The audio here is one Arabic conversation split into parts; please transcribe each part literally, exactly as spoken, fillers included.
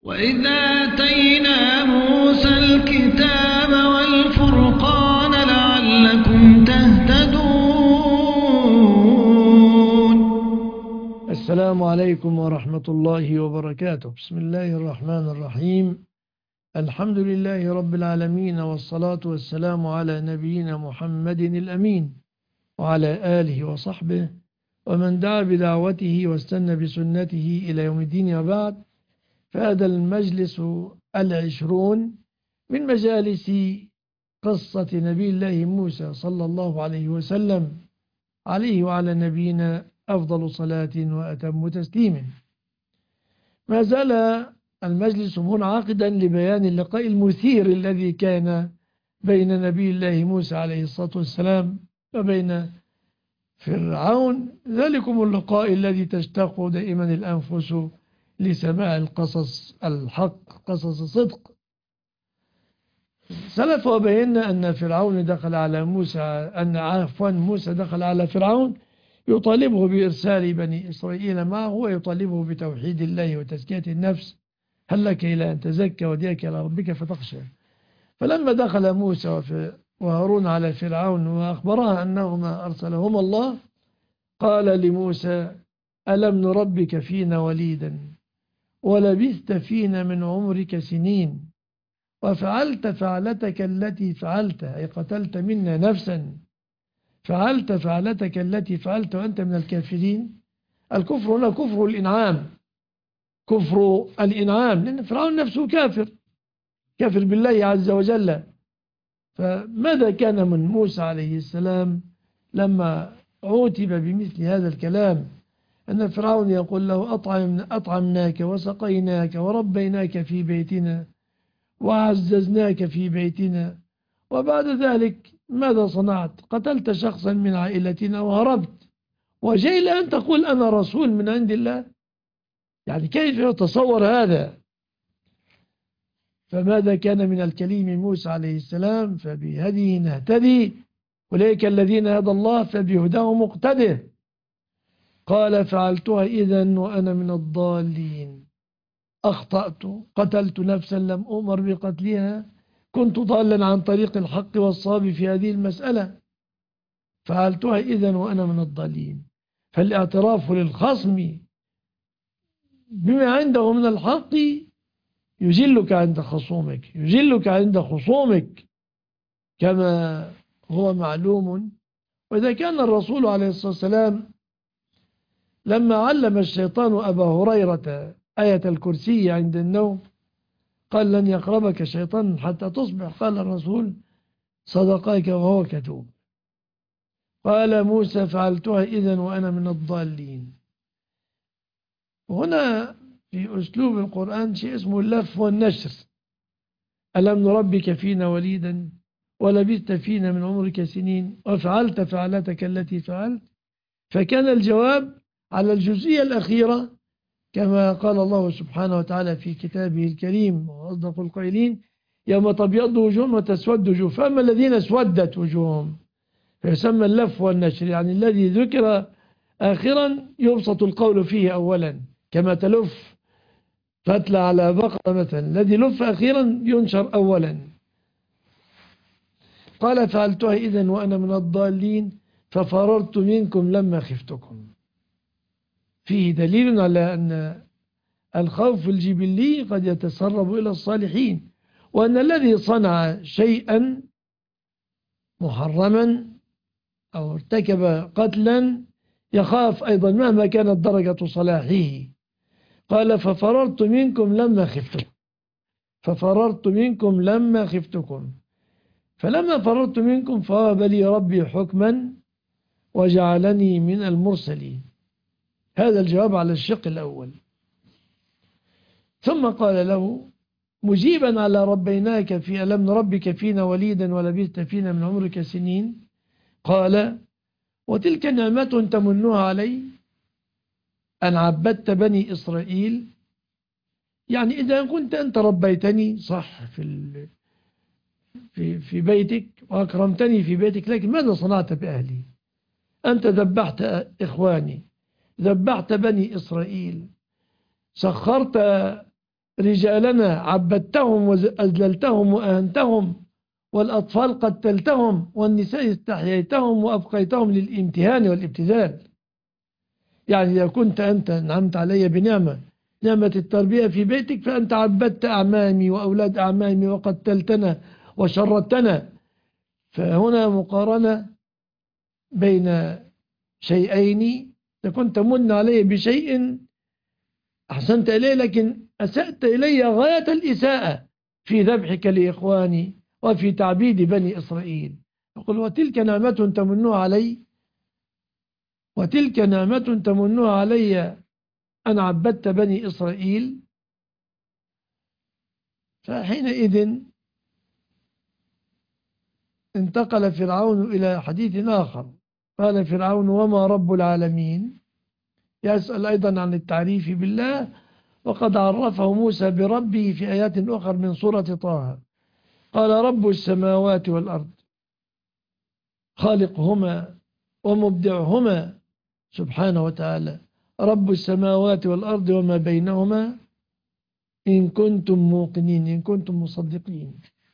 وإذا آتينا موسى الكتاب والفرقان لعلكم تهتدون. السلام عليكم ورحمة الله وبركاته. بسم الله الرحمن الرحيم. الحمد لله رب العالمين، والصلاة والسلام على نبينا محمد الأمين وعلى آله وصحبه ومن دعا بدعوته واستنى بسنته إلى يوم الدين. وبعد، فهذا المجلس العشرون من مجالس قصة نبي الله موسى صلى الله عليه وسلم، عليه وعلى نبينا أفضل صلاة وأتم تسليم. ما زال المجلس منعقدا لبيان اللقاء المثير الذي كان بين نبي الله موسى عليه الصلاة والسلام وبين فرعون، ذلكم اللقاء الذي تشتاق دائما الأنفس لسماع القصص الحق، قصص صدق. سلف وبينا أن فرعون دخل على موسى أن عفوا موسى دخل على فرعون يطالبه بإرسال بني إسرائيل معه، ويطالبه بتوحيد الله وتزكية النفس. هل لك إلى أن تزكى وديك إلى ربك فتخشى. فلما دخل موسى وهارون على فرعون وأخبرها أنهما أرسلهما الله، قال لموسى: ألم نربك فينا وليدا ولبثت فينا من عمرك سنين وفعلت فعلتك التي فعلت، أي قتلت منا نفسا، فعلت فعلتك التي فعلت وأنت من الكافرين. الكفر هنا كفر الإنعام، كفر الإنعام، لأن فرعون نفسه كافر، كافر بالله عز وجل. فماذا كان من موسى عليه السلام لما عوتب بمثل هذا الكلام؟ أن فرعون يقول له: أطعم أطعمناك وسقيناك وربيناك في بيتنا وعززناك في بيتنا، وبعد ذلك ماذا صنعت؟ قتلت شخصا من عائلتنا وهربت، وجاي الآن تقول أنا رسول من عند الله؟ يعني كيف يتصور هذا؟ فماذا كان من الكليم موسى عليه السلام؟ فبهديه نهتدي، أولئك الذين هدى الله فبهداه مقتده. قال: فعلتها إذن وأنا من الضالين، أخطأت، قتلت نفسا لم أؤمر بقتلها، كنت ضالا عن طريق الحق والصواب في هذه المسألة، فعلتها إذن وأنا من الضالين. فالاعتراف للخصم بما عنده من الحق يجلك عند خصومك، يجلك عند خصومك كما هو معلوم. وإذا كان الرسول عليه الصلاة والسلام لما علم الشيطان أبا هريرة آية الكرسي عند النوم قال: لن يقربك شيطان حتى تصبح. قال الرسول: صدقك وهو كتوب. قال موسى: فعلتها إذن وأنا من الضالين. هنا في أسلوب القرآن شيء اسمه اللف والنشر. ألم نربك فينا وليدا ولبثت فينا من عمرك سنين وفعلت فعلتك التي فعلت. فكان الجواب على الجزئية الأخيرة كما قال الله سبحانه وتعالى في كتابه الكريم وأصدق القائلين: يوم تبيض وجوه وتسود وجوه، فأما الذين اسودت وجوههم فيسمى اللف والنشر، يعني الذي ذكر آخرا يبسط القول فيه أولا، كما تلف فتلة على بقرة مثلا، الذي لف أخيرا ينشر أولا. قال: فعلتها إذن وأنا من الضالين ففررت منكم لما خفتكم. فيه دليل على أن الخوف الجبلي قد يتسرب إلى الصالحين، وأن الذي صنع شيئا محرما أو ارتكب قتلا يخاف أيضا مهما كانت درجة صلاحه. قال: ففررت منكم لما خفتكم، ففررت منكم لما خفتكم، فلما فررت منكم فوهب لي ربي حكما وجعلني من المرسلين. هذا الجواب على الشق الأول. ثم قال له مجيبا على ربيناك في ألم نربك فينا وليدا ولبثت فينا من عمرك سنين، قال: وتلك نعمة تمنها علي أن عبدت بني إسرائيل. يعني إذا كنت أنت ربيتني صح في في في بيتك وأكرمتني في بيتك، لكن ماذا صنعت بأهلي؟ أنت ذبحت إخواني، ذبحت بني إسرائيل، سخرت رجالنا عبدتهم وأذللتهم وأهنتهم، والأطفال قتلتهم، والنساء استحييتهم وأبقيتهم للامتهان والابتذال. يعني إذا كنت أنت نعمت علي بنعمة، نعمة التربية في بيتك، فأنت عبدت أعمامي وأولاد أعمامي وقتلتنا وشردتنا. فهنا مقارنة بين شيئين. إذا كنت من علي بشيء أحسنت إليه، لكن أسأت إلي غاية الإساءة في ذبحك لإخواني وفي تعبيد بني إسرائيل. يقول وتلك نعمة تمنها علي، وتلك نعمة تمنها علي أن عبدت بني إسرائيل. فحينئذ انتقل فرعون إلى حديث آخر. قال فرعون وما رب العالمين، يسأل أيضا عن التعريف بالله، وقد عرفه موسى بربه في آيات أخرى من سورة طه. قال رب السماوات والأرض خالقهما ومبدعهما سبحانه وتعالى، رب السماوات والأرض وما بينهما إن كنتم موقنين، إن كنتم مصدقين.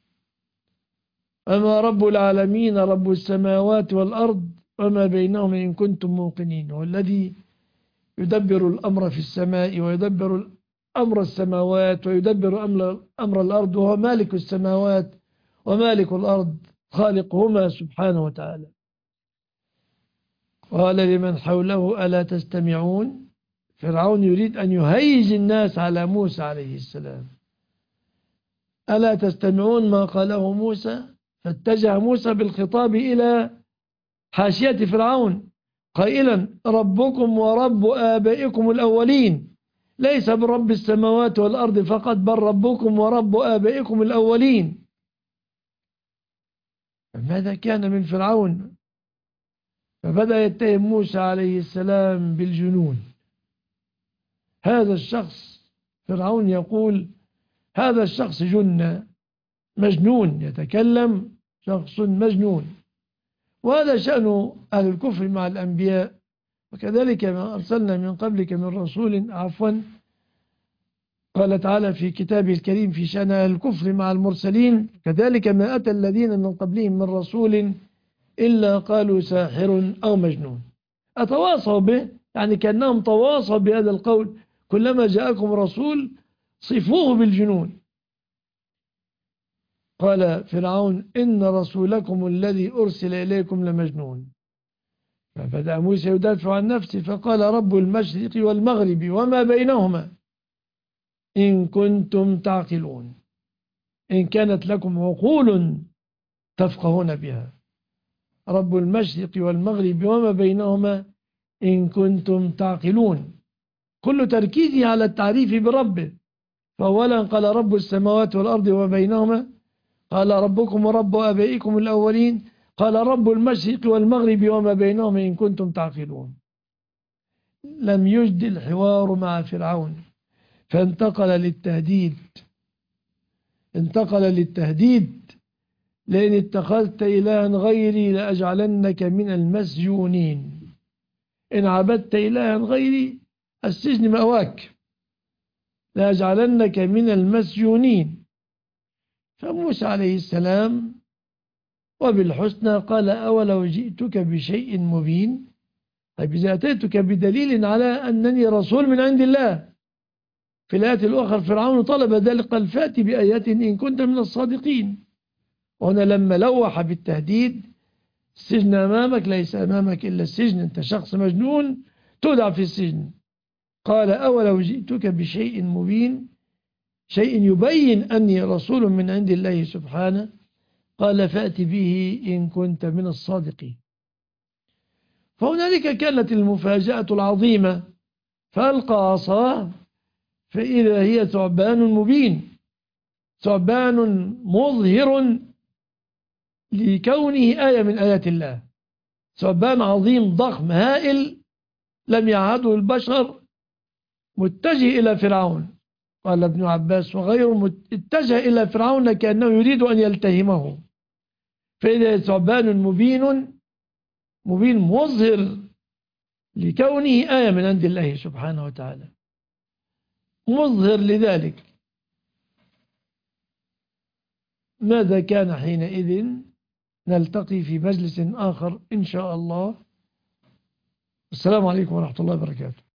أما رب العالمين رب السماوات والأرض وما بينهما إن كنتم موقنين، والذي يدبر الأمر في السماء ويدبر أمر السماوات ويدبر أمر, أمر الأرض، وهو مالك السماوات ومالك الأرض خالقهما سبحانه وتعالى. قال لمن حوله ألا تستمعون. فرعون يريد أن يهيج الناس على موسى عليه السلام. ألا تستمعون ما قاله موسى؟ فاتجه موسى بالخطاب إلى حاشية فرعون قائلا ربكم ورب آبائكم الأولين، ليس برب السماوات والأرض فقط، بل ربكم ورب آبائكم الأولين. ماذا كان من فرعون؟ فبدأ يتهم موسى عليه السلام بالجنون. هذا الشخص، فرعون يقول هذا الشخص جن مجنون، يتكلم شخص مجنون. وهذا شأن أهل الكفر مع الأنبياء. وكذلك ما أرسلنا من قبلك من رسول، عفوا قال تعالى في كتابه الكريم في شأن أهل الكفر مع المرسلين كذلك ما أتى الذين من قبلهم من رسول إلا قالوا ساحر أو مجنون. أتواصوا به، يعني كأنهم تواصوا بهذا القول، كلما جاءكم رسول صفوه بالجنون. قال فرعون إن رسولكم الذي أرسل إليكم لمجنون. فبدأ موسى يدافع عن نفسه فقال رب المشرق والمغرب وما بينهما إن كنتم تعقلون، إن كانت لكم عقول تفقهون بها. رب المشرق والمغرب وما بينهما إن كنتم تعقلون. كل تركيزه على التعريف بربه. فأولا قال رب السماوات والأرض وما بينهما، قال ربكم ورب آبائكم الأولين، قال رب المشرق والمغرب وما بينهما إن كنتم تعقلون. لم يجد الحوار مع فرعون، فانتقل للتهديد. انتقل للتهديد لئن اتخذت إلها غيري لأجعلنك من المسجونين. إن عبدت إلها غيري السجن مأواك، لأجعلنك من المسجونين. فموسى عليه السلام وبالحسنى قال أولو جئتك بشيء مبين. طيب إذا أتيتك بدليل على أنني رسول من عند الله. في الآيات الأخرى فرعون طلب ذلك قال فأتي بآيات إن كنت من الصادقين. وهنا لما لوح بالتهديد، السجن أمامك، ليس أمامك إلا السجن، أنت شخص مجنون تودع في السجن. قال أولو جئتك بشيء مبين، شيء يبين أني رسول من عند الله سبحانه. قال فأتي به إن كنت من الصادقين. فهنالك كانت المفاجأة العظيمة، فألقى عصاه فإذا هي ثعبان مبين، ثعبان مظهر لكونه آية من آيات الله. ثعبان عظيم ضخم هائل لم يعهده البشر، متجه إلى فرعون. قال ابن عباس وغيره اتجه إلى فرعون كأنه يريد أن يلتهمه. فإذا ثعبان مبين، مبين مظهر لكونه آية من عند الله سبحانه وتعالى، مظهر لذلك. ماذا كان حينئذ؟ نلتقي في مجلس آخر إن شاء الله. السلام عليكم ورحمة الله وبركاته.